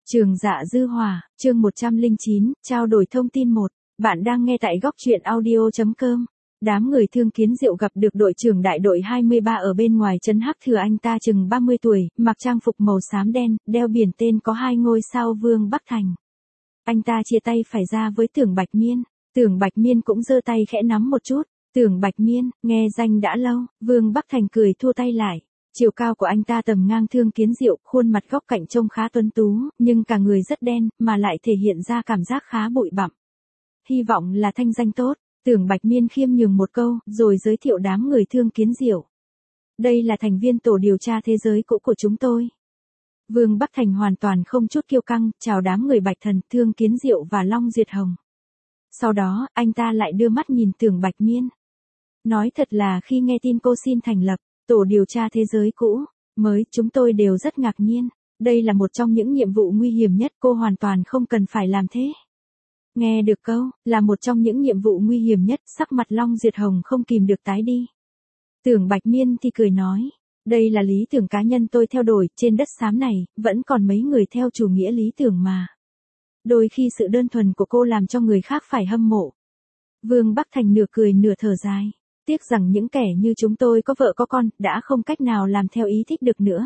Trường Dạ Dư Hỏa, chương 109, trao đổi thông tin 1. Bạn đang nghe tại góc truyện audio.com. Đám người Thương Kiến Diệu gặp được đội trưởng đại đội 23 ở bên ngoài trấn Hắc Thừa. Anh ta chừng 30 tuổi, mặc trang phục màu xám đen, đeo biển tên có 2 ngôi sao Vương Bắc Thành. Anh ta chia tay phải ra với Tưởng Bạch Miên. Tưởng Bạch Miên cũng giơ tay khẽ nắm một chút. Tưởng Bạch Miên, nghe danh đã lâu. Vương Bắc Thành cười thua tay lại. Chiều cao của anh ta tầm ngang Thương Kiến Diệu, khuôn mặt góc cạnh trông khá tuấn tú, nhưng cả người rất đen, mà lại thể hiện ra cảm giác khá bụi bặm. Hy vọng là thanh danh tốt. Tưởng Bạch Miên khiêm nhường một câu, rồi giới thiệu đám người Thương Kiến Diệu. Đây là thành viên tổ điều tra thế giới cũ của chúng tôi. Vương Bắc Thành hoàn toàn không chút kiêu căng, chào đám người Bạch Thần, Thương Kiến Diệu và Long Duyệt Hồng. Sau đó, anh ta lại đưa mắt nhìn Tưởng Bạch Miên. Nói thật là khi nghe tin cô xin thành lập tổ điều tra thế giới cũ mới, chúng tôi đều rất ngạc nhiên. Đây là một trong những nhiệm vụ nguy hiểm nhất, cô hoàn toàn không cần phải làm thế. Nghe được câu, là một trong những nhiệm vụ nguy hiểm nhất, sắc mặt Long Duyệt Hồng không kìm được tái đi. Tưởng Bạch Miên thì cười nói, đây là lý tưởng cá nhân tôi theo đuổi, trên đất xám này, vẫn còn mấy người theo chủ nghĩa lý tưởng mà. Đôi khi sự đơn thuần của cô làm cho người khác phải hâm mộ. Vương Bắc Thành nửa cười nửa thở dài. Tiếc rằng những kẻ như chúng tôi có vợ có con, đã không cách nào làm theo ý thích được nữa.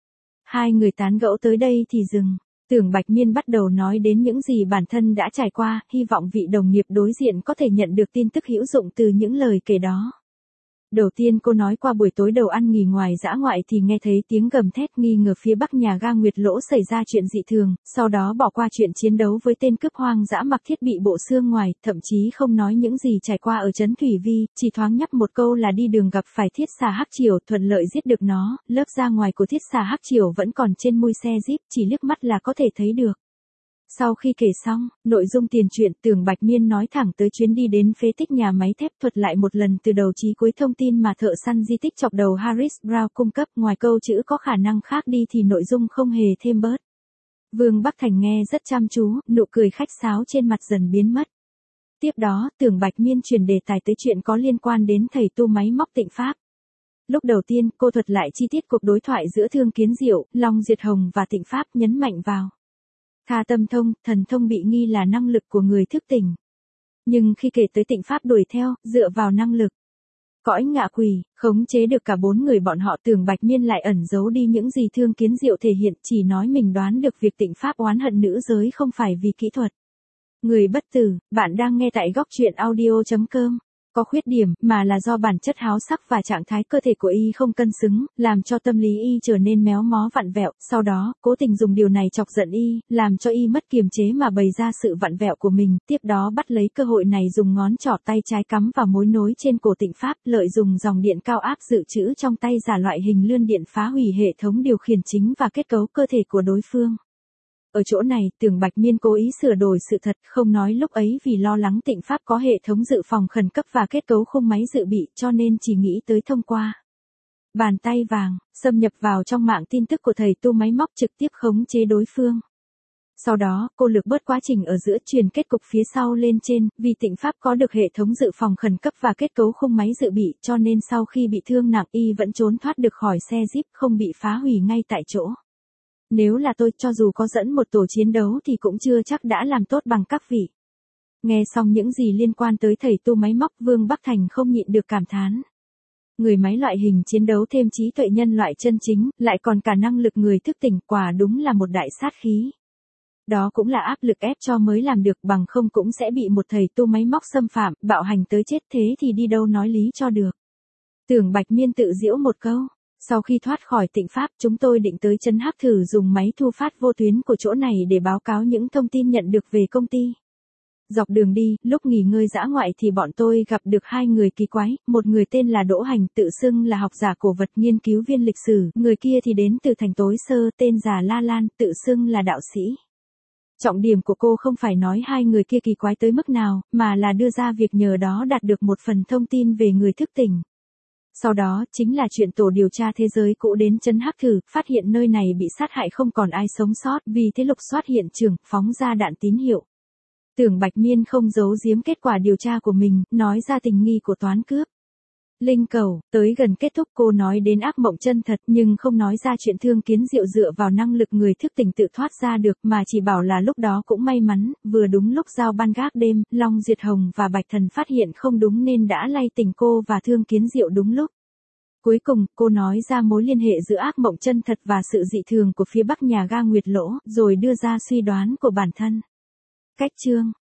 Hai người tán gẫu tới đây thì dừng. Tưởng Bạch Miên bắt đầu nói đến những gì bản thân đã trải qua, hy vọng vị đồng nghiệp đối diện có thể nhận được tin tức hữu dụng từ những lời kể đó. Đầu tiên cô nói qua buổi tối đầu ăn nghỉ ngoài dã ngoại thì nghe thấy tiếng gầm thét, nghi ngờ phía bắc nhà ga Nguyệt Lỗ xảy ra chuyện dị thường, sau đó bỏ qua chuyện chiến đấu với tên cướp hoang dã mặc thiết bị bộ xương ngoài, thậm chí không nói những gì trải qua ở trấn Thủy Vi, chỉ thoáng nhắc một câu là đi đường gặp phải thiết xà hắc triều, thuận lợi giết được nó, lớp da ngoài của thiết xà hắc triều vẫn còn trên mui xe Jeep, chỉ liếc mắt là có thể thấy được. Sau khi kể xong, nội dung tiền truyện, Tưởng Bạch Miên nói thẳng tới chuyến đi đến phế tích nhà máy thép, thuật lại một lần từ đầu chí cuối thông tin mà thợ săn di tích chọc đầu Harris Brown cung cấp, ngoài câu chữ có khả năng khác đi thì nội dung không hề thêm bớt. Vương Bắc Thành nghe rất chăm chú, nụ cười khách sáo trên mặt dần biến mất. Tiếp đó, Tưởng Bạch Miên chuyển đề tài tới chuyện có liên quan đến thầy tu máy móc Tịnh Pháp. Lúc đầu tiên, cô thuật lại chi tiết cuộc đối thoại giữa Thương Kiến Diệu, Long Duyệt Hồng và Tịnh Pháp, nhấn mạnh vào tha tâm thông, thần thông bị nghi là năng lực của người thức tỉnh. Nhưng khi kể tới Tịnh Pháp đuổi theo, dựa vào năng lực cõi ngạ quỷ, khống chế được cả 4 người bọn họ, Tưởng Bạch Miên lại ẩn giấu đi những gì Thương Kiến Diệu thể hiện, chỉ nói mình đoán được việc Tịnh Pháp oán hận nữ giới không phải vì kỹ thuật. Người bất tử, bạn đang nghe tại góc truyện audio.com. Có khuyết điểm, mà là do bản chất háo sắc và trạng thái cơ thể của y không cân xứng, làm cho tâm lý y trở nên méo mó vặn vẹo, sau đó, cố tình dùng điều này chọc giận y, làm cho y mất kiềm chế mà bày ra sự vặn vẹo của mình, tiếp đó bắt lấy cơ hội này dùng ngón trỏ tay trái cắm vào mối nối trên cổ Tịnh Pháp, lợi dụng dòng điện cao áp dự trữ trong tay giả loại hình lươn điện phá hủy hệ thống điều khiển chính và kết cấu cơ thể của đối phương. Ở chỗ này, Tưởng Bạch Miên cố ý sửa đổi sự thật, không nói lúc ấy vì lo lắng Tịnh Pháp có hệ thống dự phòng khẩn cấp và kết cấu khung máy dự bị, cho nên chỉ nghĩ tới thông qua bàn tay vàng, xâm nhập vào trong mạng tin tức của thầy tu máy móc trực tiếp khống chế đối phương. Sau đó, cô lược bớt quá trình ở giữa, truyền kết cục phía sau lên trên, vì Tịnh Pháp có được hệ thống dự phòng khẩn cấp và kết cấu khung máy dự bị, cho nên sau khi bị thương nặng y vẫn trốn thoát được khỏi xe Jeep, không bị phá hủy ngay tại chỗ. Nếu là tôi, cho dù có dẫn một tổ chiến đấu thì cũng chưa chắc đã làm tốt bằng các vị. Nghe xong những gì liên quan tới thầy tu máy móc, Vương Bắc Thành không nhịn được cảm thán. Người máy loại hình chiến đấu thêm trí tuệ nhân loại chân chính, lại còn cả năng lực người thức tỉnh, quả đúng là một đại sát khí. Đó cũng là áp lực ép cho mới làm được, bằng không cũng sẽ bị một thầy tu máy móc xâm phạm, bạo hành tới chết, thế thì đi đâu nói lý cho được. Tưởng Bạch Miên tự giễu một câu. Sau khi thoát khỏi Tịnh Pháp, chúng tôi định tới trấn Hắc Thử dùng máy thu phát vô tuyến của chỗ này để báo cáo những thông tin nhận được về công ty. Dọc đường đi, lúc nghỉ ngơi dã ngoại thì bọn tôi gặp được 2 người kỳ quái, một người tên là Đỗ Hành, tự xưng là học giả cổ vật nghiên cứu viên lịch sử, người kia thì đến từ thành Tối Sơ, tên già La Lan, tự xưng là đạo sĩ. Trọng điểm của cô không phải nói 2 người kia kỳ quái tới mức nào, mà là đưa ra việc nhờ đó đạt được một phần thông tin về người thức tỉnh. Sau đó, chính là chuyện tổ điều tra thế giới cũ đến trấn Hắc Thử, phát hiện nơi này bị sát hại không còn ai sống sót, vì thế lục soát hiện trường, phóng ra đạn tín hiệu. Tưởng Bạch Miên không giấu giếm kết quả điều tra của mình, nói ra tình nghi của toán cướp. Linh cầu, tới gần kết thúc cô nói đến ác mộng chân thật nhưng không nói ra chuyện Thương Kiến Diệu dựa vào năng lực người thức tỉnh tự thoát ra được mà chỉ bảo là lúc đó cũng may mắn, vừa đúng lúc giao ban gác đêm, Long Duyệt Hồng và Bạch Thần phát hiện không đúng nên đã lay tỉnh cô và Thương Kiến Diệu đúng lúc. Cuối cùng, cô nói ra mối liên hệ giữa ác mộng chân thật và sự dị thường của phía bắc nhà ga Nguyệt Lỗ, rồi đưa ra suy đoán của bản thân. Cách chương